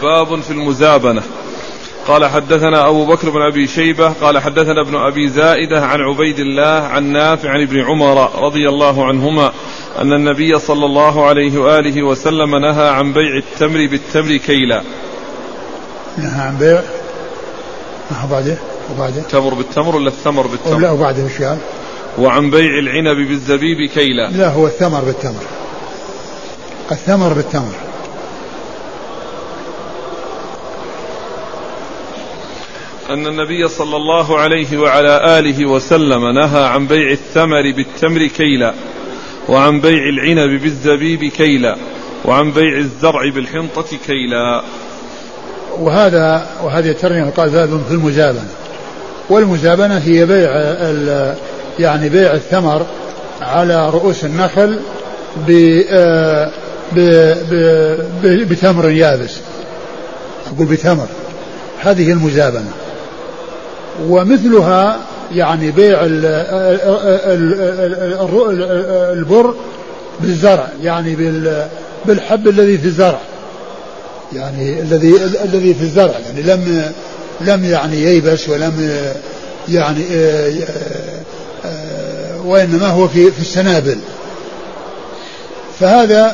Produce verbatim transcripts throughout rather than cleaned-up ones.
باب في المزابنة. قال حدثنا أبو بكر بن أبي شيبة قال حدثنا ابن أبي زائدة عن عبيد الله عن نافع عن ابن عمر رضي الله عنهما أن النبي صلى الله عليه وآله وسلم نهى عن بيع التمر بالتمر كيلا. نهى عن بيع وبعده وبعده التمر بالتمر ولا الثمر بالتمر؟ لا وبعده وش قال؟ وعن بيع العنب بالزبيب كيلا. لا هو الثمر بالتمر، الثمر بالتمر. أن النبي صلى الله عليه وعلى آله وسلم نهى عن بيع الثمر بالتمر كيلا، وعن بيع العنب بالزبيب كيلا، وعن بيع الزرع بالحنطة كيلا. وهذا وهذه الترجمة قال باب في المزابنة. والمزابنة هي بيع يعني بيع الثمر على رؤوس النخل بتمر يابس، أقول بتمر، هذه المزابنة. ومثلها يعني بيع البر بالزرع، يعني بالحب الذي في الزرع، يعني الذي الذي في الزرع، يعني لم لم يعني ييبس ولم يعني وإنما هو في في السنابل. فهذا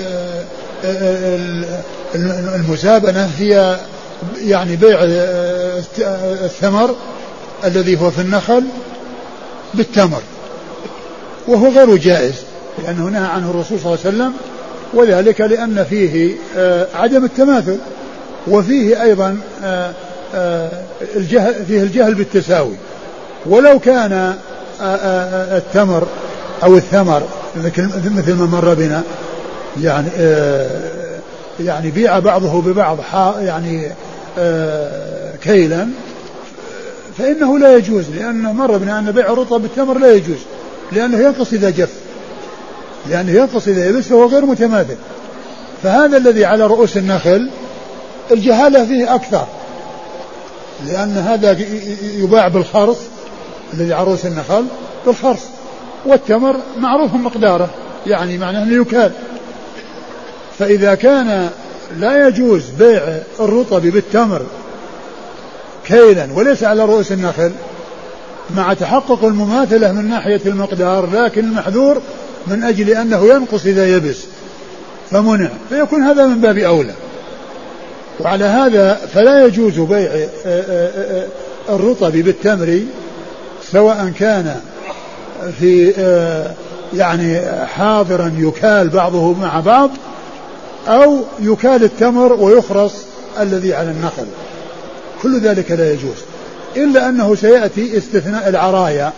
المزابنة هي يعني بيع الثمر الذي هو في النخل بالتمر، وهو غير جائز لأنه نهى عنه الرسول صلى الله عليه وسلم، وذلك لأن فيه عدم التماثل، وفيه أيضا الجهل، فيه الجهل بالتساوي. ولو كان التمر أو الثمر مثل ما مر بنا يعني يعني بيع بعضه ببعض يعني كيلا، فإنه لا يجوز، لأنه مر بنا أن بيع الرطب بالتمر لا يجوز، لأنه ينقص إذا جف، لأنه ينقص إذا يبس، فهو غير متماثل. فهذا الذي على رؤوس النخل الجهالة فيه أكثر، لأن هذا يباع بالخرص، الذي على رؤوس النخل بالخرص، والتمر معروف مقداره، يعني معناه أنه يكال. فإذا كان لا يجوز بيع الرطب بالتمر كيلا وليس على رؤوس النخل مع تحقق المماثلة من ناحية المقدار، لكن المحذور من أجل أنه ينقص إذا يبس فمنع، فيكون هذا من باب أولى. وعلى هذا فلا يجوز بيع الرطب بالتمر سواء كان في يعني حاضرا يكال بعضه مع بعض، أو يكال التمر ويخرص الذي على النخل، كل ذلك لا يجوز، إلا أنه سيأتي استثناء العرايا،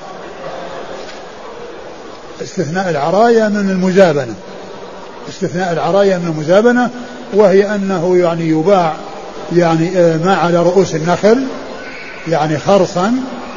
استثناء العرايا من المزابنة، استثناء العرايا من المزابنة، وهي أنه يعني يباع يعني ما على رؤوس النخل يعني خرصا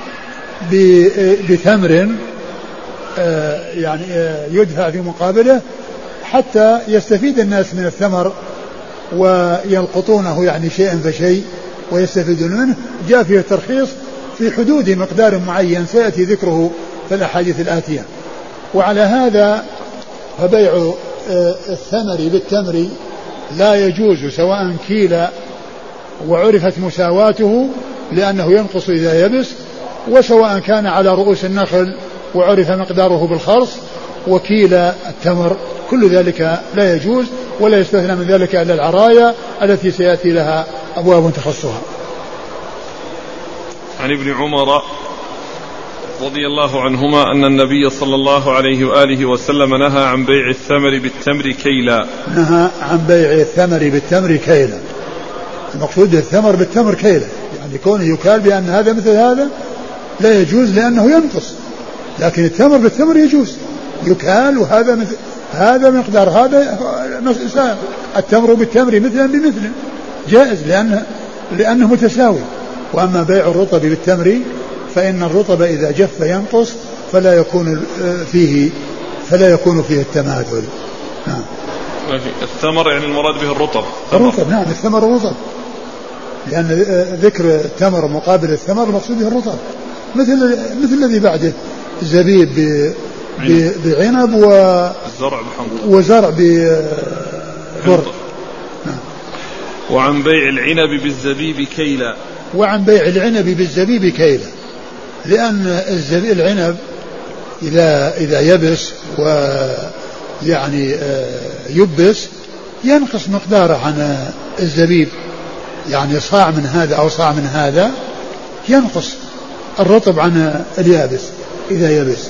بتمر يعني يدفع في مقابله حتى يستفيد الناس من الثمر ويلقطونه يعني شيئا فشيء ويستفيدون منه. جاء فيه الترخيص في حدود مقدار معين سيأتي ذكره في الأحاديث الآتية. وعلى هذا فبيع الثمر بالتمر لا يجوز سواء كيل وعرفت مساواته لأنه ينقص إذا يبس، وسواء كان على رؤوس النخل وعرف مقداره بالخرص وكيل التمر، كل ذلك لا يجوز، ولا يستثنى من ذلك إلا العرايا التي سيأتي لها أبواب تخصها. عن ابن عمر رضي الله عنهما أن النبي صلى الله عليه وآله وسلم نهى عن بيع الثمر بالتمر كيلا. نهى عن بيع الثمر بالتمر كيلا، المقصود الثمر بالتمر كيلا، يعني كونه يكال بأن هذا مثل هذا لا يجوز لأنه ينقص، لكن التمر بالتمر يجوز يكال، وهذا مثل هذا مقدار هذا، التمر بالتمر مثلا بمثل جائز لأنه, لأنه متساوي. وأما بيع الرطب بالتمر فإن الرطب إذا جف ينقص فلا يكون فيه فلا يكون فيه التماثل. نعم. الثمر يعني المراد به الرطب. الرطب نعم، الثمر الرطب، لأن ذكر التمر مقابل الثمر المقصود به الرطب، مثل مثل الذي بعده الزبيب بعنب وزرع بحنطة وزرع ببر. نعم. وعن بيع العنب بالزبيب كيلا. وعن بيع العنب بالزبيب كيلا، لأن الزبيب العنب إذا إذا يبس ويعني يبس ينقص مقداره عن الزبيب، يعني صاع من هذا أو صاع من هذا ينقص الرطب عن اليابس إذا يبس.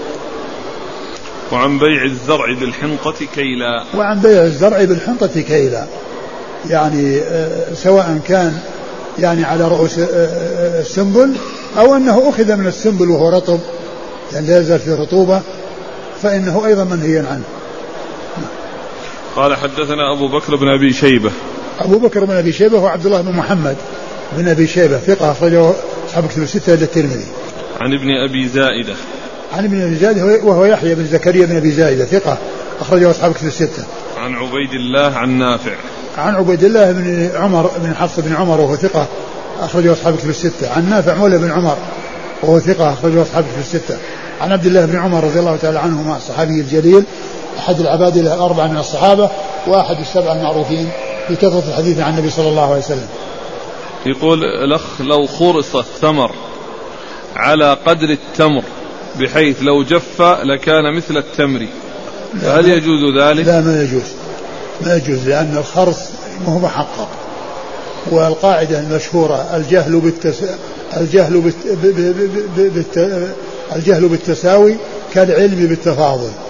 وعن بيع الزرع بالحنطة كيلا. وعن بيع الزرع بالحنطة كيلا، يعني سواء كان يعني على رؤوس السنبل أو أنه أخذ من السنبل وهو رطب يعني لا يزال في رطوبة فإنه أيضا منهي عنه. قال حدثنا أبو بكر بن أبي شيبة. أبو بكر بن أبي شيبة هو عبد الله بن محمد بن أبي شيبة ثقة أخرجه أصحاب كتب الستة إلا الترمذي. عن ابن أبي زائدة. عن ابن أبي زائدة وهو يحيى بن زكريا بن أبي زائدة ثقة أخرجه أصحاب كتب الستة. عن عبيد الله عن نافع. عن عبيد الله بن عمر بن حفص بن عمر وهو ثقة أخرجه أصحاب كتب الستة. عن نافع مولى بن عمر وهو ثقة أخرجه أصحاب كتب الستة. عن عبد الله بن عمر رضي الله تعالى عنهما الصحابي الجليل أحد العباد الأربعة من الصحابة وأحد السبعة المعروفين بكثرة الحديث عن النبي صلى الله عليه وسلم. يقول الأخ لو خرص الثمر على قدر التمر بحيث لو جف لكان مثل التمر هل يجوز ذلك؟ لا ما يجوز، ما يجوز، لأن الخرص ما هو محقق، والقاعدة المشهورة الجهل بالتس... الجهل بالت... ب... ب... ب... بالت... الجهل بالتساوي كالعلم بالتفاضل.